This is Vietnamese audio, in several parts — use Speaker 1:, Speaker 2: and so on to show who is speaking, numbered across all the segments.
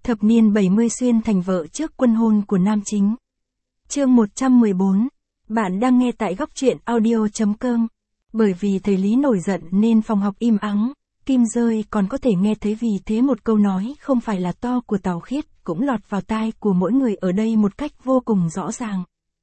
Speaker 1: Thập niên 70 xuyên thành vợ trước quân hôn của nam chính. Chương 114. Bạn đang nghe tại góc truyện audio.com. Bởi vì thầy Lý nổi giận nên phòng học im ắng, Kim Dơi còn có thể nghe thấy vì thế một câu nói không phải là to của Tào Khiết cũng lọt vào tai của mỗi người ở đây một cách vô cùng rõ ràng.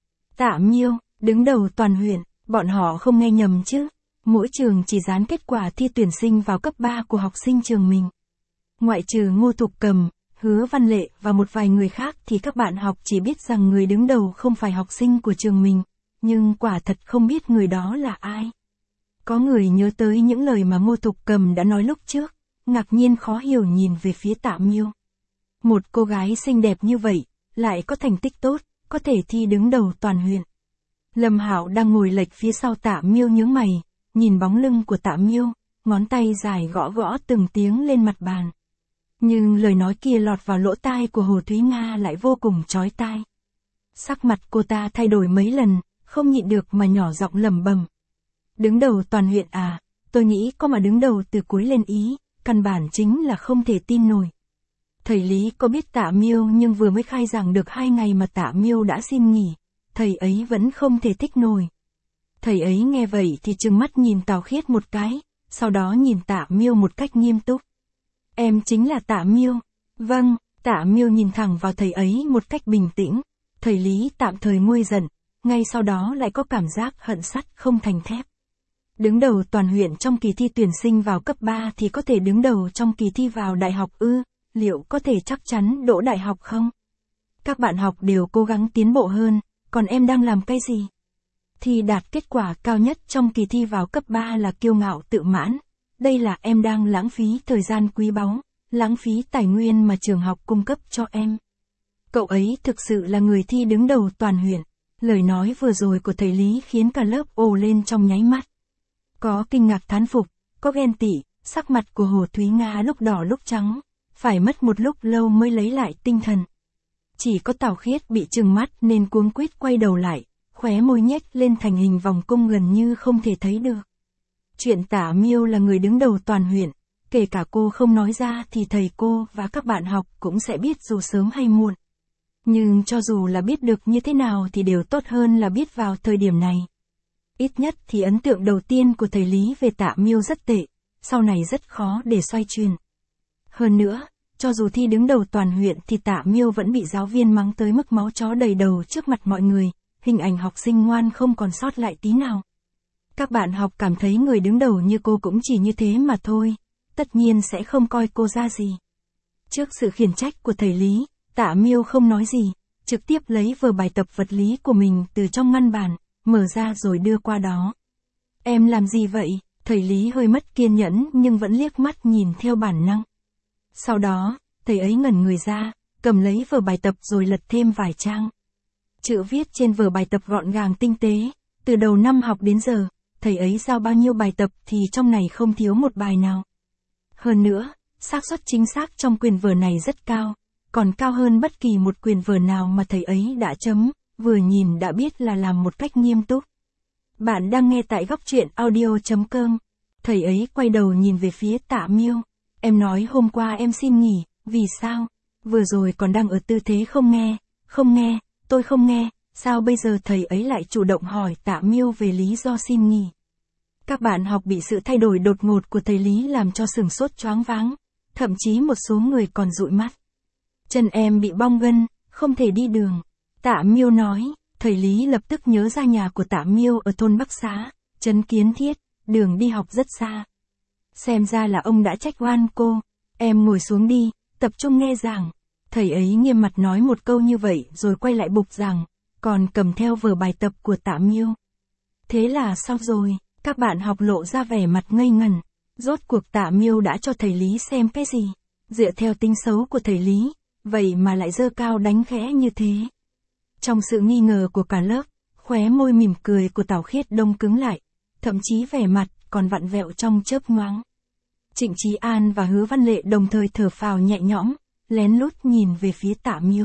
Speaker 1: Tạ Miêu, đứng đầu toàn huyện, bọn họ không nghe nhầm chứ. Mỗi trường chỉ dán kết quả thi tuyển sinh vào cấp 3 của học sinh trường mình. Ngoại trừ Ngô Thục Cầm, Hứa Văn Lệ và một vài người khác thì các bạn học chỉ biết rằng người đứng đầu không phải học sinh của trường mình, nhưng quả thật không biết người đó là ai. Có người nhớ tới những lời mà Ngô Thục Cầm đã nói lúc trước, ngạc nhiên khó hiểu nhìn về phía Tạ Miêu. Một cô gái xinh đẹp như vậy, lại có thành tích tốt, có thể thi đứng đầu toàn huyện. Lâm Hạo đang ngồi lệch phía sau Tạ Miêu nhướng mày, nhìn bóng lưng của Tạ Miêu, ngón tay dài gõ gõ từng tiếng lên mặt bàn. Nhưng lời nói kia lọt vào lỗ tai của Hồ Thúy Nga lại vô cùng chói tai. Sắc mặt cô ta thay đổi mấy lần, không nhịn được mà nhỏ giọng lẩm bẩm. Đứng đầu toàn huyện à, tôi nghĩ có mà đứng đầu từ cuối lên ý, căn bản chính là không thể tin nổi. Thầy Lý có biết Tạ Miêu nhưng vừa mới khai giảng được 2 ngày mà Tạ Miêu đã xin nghỉ, thầy ấy vẫn không thể thích nổi. Thầy ấy nghe vậy thì trừng mắt nhìn Tào Khiết một cái, sau đó nhìn Tạ Miêu một cách nghiêm túc. Em chính là Tạ Miêu. Vâng, Tạ Miêu nhìn thẳng vào thầy ấy một cách bình tĩnh. Thầy Lý tạm thời nguôi giận, ngay sau đó lại có cảm giác hận sắt không thành thép. Đứng đầu toàn huyện trong kỳ thi tuyển sinh vào cấp 3 thì có thể đứng đầu trong kỳ thi vào đại học ư, liệu có thể chắc chắn đỗ đại học không? Các bạn học đều cố gắng tiến bộ hơn, còn em đang làm cái gì? Thì đạt kết quả cao nhất trong kỳ thi vào cấp 3 là kiêu ngạo tự mãn. Đây là em đang lãng phí thời gian quý báu, lãng phí tài nguyên mà trường học cung cấp cho em. Cậu ấy thực sự là người thi đứng đầu toàn huyện. Lời nói vừa rồi của thầy Lý khiến cả lớp ồ lên trong nháy mắt. Có kinh ngạc thán phục, có ghen tị, sắc mặt của Hồ Thúy Nga lúc đỏ lúc trắng, phải mất một lúc lâu mới lấy lại tinh thần. Chỉ có Tào Khiết bị trừng mắt nên cuống quýt quay đầu lại, khóe môi nhếch lên thành hình vòng cung gần như không thể thấy được. Chuyện Tạ Miêu là người đứng đầu toàn huyện, kể cả cô không nói ra thì thầy cô và các bạn học cũng sẽ biết dù sớm hay muộn. Nhưng cho dù là biết được như thế nào thì đều tốt hơn là biết vào thời điểm này. Ít nhất thì ấn tượng đầu tiên của thầy Lý về Tạ Miêu rất tệ, sau này rất khó để xoay chuyển. Hơn nữa, cho dù thi đứng đầu toàn huyện thì Tạ Miêu vẫn bị giáo viên mắng tới mức máu chó đầy đầu trước mặt mọi người, hình ảnh học sinh ngoan không còn sót lại tí nào. Các bạn học cảm thấy người đứng đầu như cô cũng chỉ như thế mà thôi, tất nhiên sẽ không coi cô ra gì. Trước sự khiển trách của thầy Lý, Tạ Miêu không nói gì, trực tiếp lấy vở bài tập vật lý của mình từ trong ngăn bàn, mở ra rồi đưa qua đó. Em làm gì vậy? Thầy Lý hơi mất kiên nhẫn nhưng vẫn liếc mắt nhìn theo bản năng. Sau đó, thầy ấy ngẩn người ra, cầm lấy vở bài tập rồi lật thêm vài trang. Chữ viết trên vở bài tập gọn gàng tinh tế, từ đầu năm học đến giờ, thầy ấy giao bao nhiêu bài tập thì trong này không thiếu một bài nào. Hơn nữa, xác suất chính xác trong quyển vở này rất cao, còn cao hơn bất kỳ một quyển vở nào mà thầy ấy đã chấm, vừa nhìn đã biết là làm một cách nghiêm túc. Bạn đang nghe tại góc truyện audio.com. Thầy ấy quay đầu nhìn về phía Tạ Miêu. Em nói hôm qua em xin nghỉ, vì sao? Vừa rồi còn đang ở tư thế không nghe, tôi không nghe, sao bây giờ thầy ấy lại chủ động hỏi Tạ Miêu về lý do xin nghỉ? Các bạn học bị sự thay đổi đột ngột của thầy Lý làm cho sửng sốt choáng váng, thậm chí một số người còn dụi mắt. Chân em bị bong gân, không thể đi đường. Tạ Miêu nói, thầy Lý lập tức nhớ ra nhà của Tạ Miêu ở thôn Bắc Xá, trấn Kiến Thiết, đường đi học rất xa. Xem ra là ông đã trách oan cô, em ngồi xuống đi, tập trung nghe giảng. Thầy ấy nghiêm mặt nói một câu như vậy rồi quay lại bục giảng, còn cầm theo vở bài tập của Tạ Miêu. Thế là xong rồi, các bạn học lộ ra vẻ mặt ngây ngẩn. Rốt cuộc Tạ Miêu đã cho thầy Lý xem cái gì? Dựa theo tính xấu của thầy Lý, vậy mà lại giơ cao đánh khẽ như thế. Trong sự nghi ngờ của cả lớp, khóe môi mỉm cười của Tào Khiết đông cứng lại, thậm chí vẻ mặt còn vặn vẹo trong chớp nhoáng. Trịnh Chí An và Hứa Văn Lệ đồng thời thở phào nhẹ nhõm, lén lút nhìn về phía Tạ Miêu.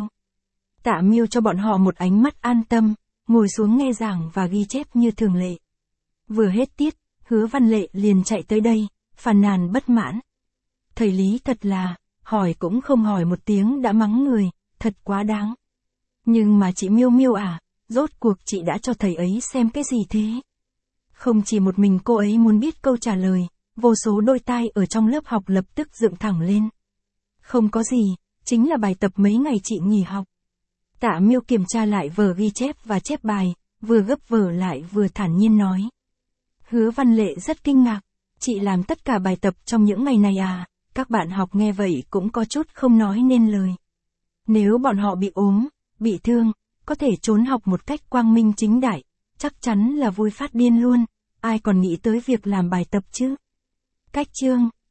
Speaker 1: Tạ Miêu cho bọn họ một ánh mắt an tâm, ngồi xuống nghe giảng và ghi chép như thường lệ. Vừa hết tiết, Hứa Văn Lệ liền chạy tới đây, phàn nàn bất mãn. Thầy Lý thật là, hỏi cũng không hỏi một tiếng đã mắng người, thật quá đáng. Nhưng mà chị Miêu Miêu à, rốt cuộc chị đã cho thầy ấy xem cái gì thế? Không chỉ một mình cô ấy muốn biết câu trả lời, vô số đôi tai ở trong lớp học lập tức dựng thẳng lên. Không có gì, chính là bài tập mấy ngày chị nghỉ học. Tạ Miêu kiểm tra lại vở ghi chép và chép bài, vừa gấp vở lại vừa thản nhiên nói. Hứa Văn Lệ rất kinh ngạc, chị làm tất cả bài tập trong những ngày này à? Các bạn học nghe vậy cũng có chút không nói nên lời. Nếu bọn họ bị ốm, bị thương, có thể trốn học một cách quang minh chính đại, chắc chắn là vui phát điên luôn, ai còn nghĩ tới việc làm bài tập chứ? Cách chương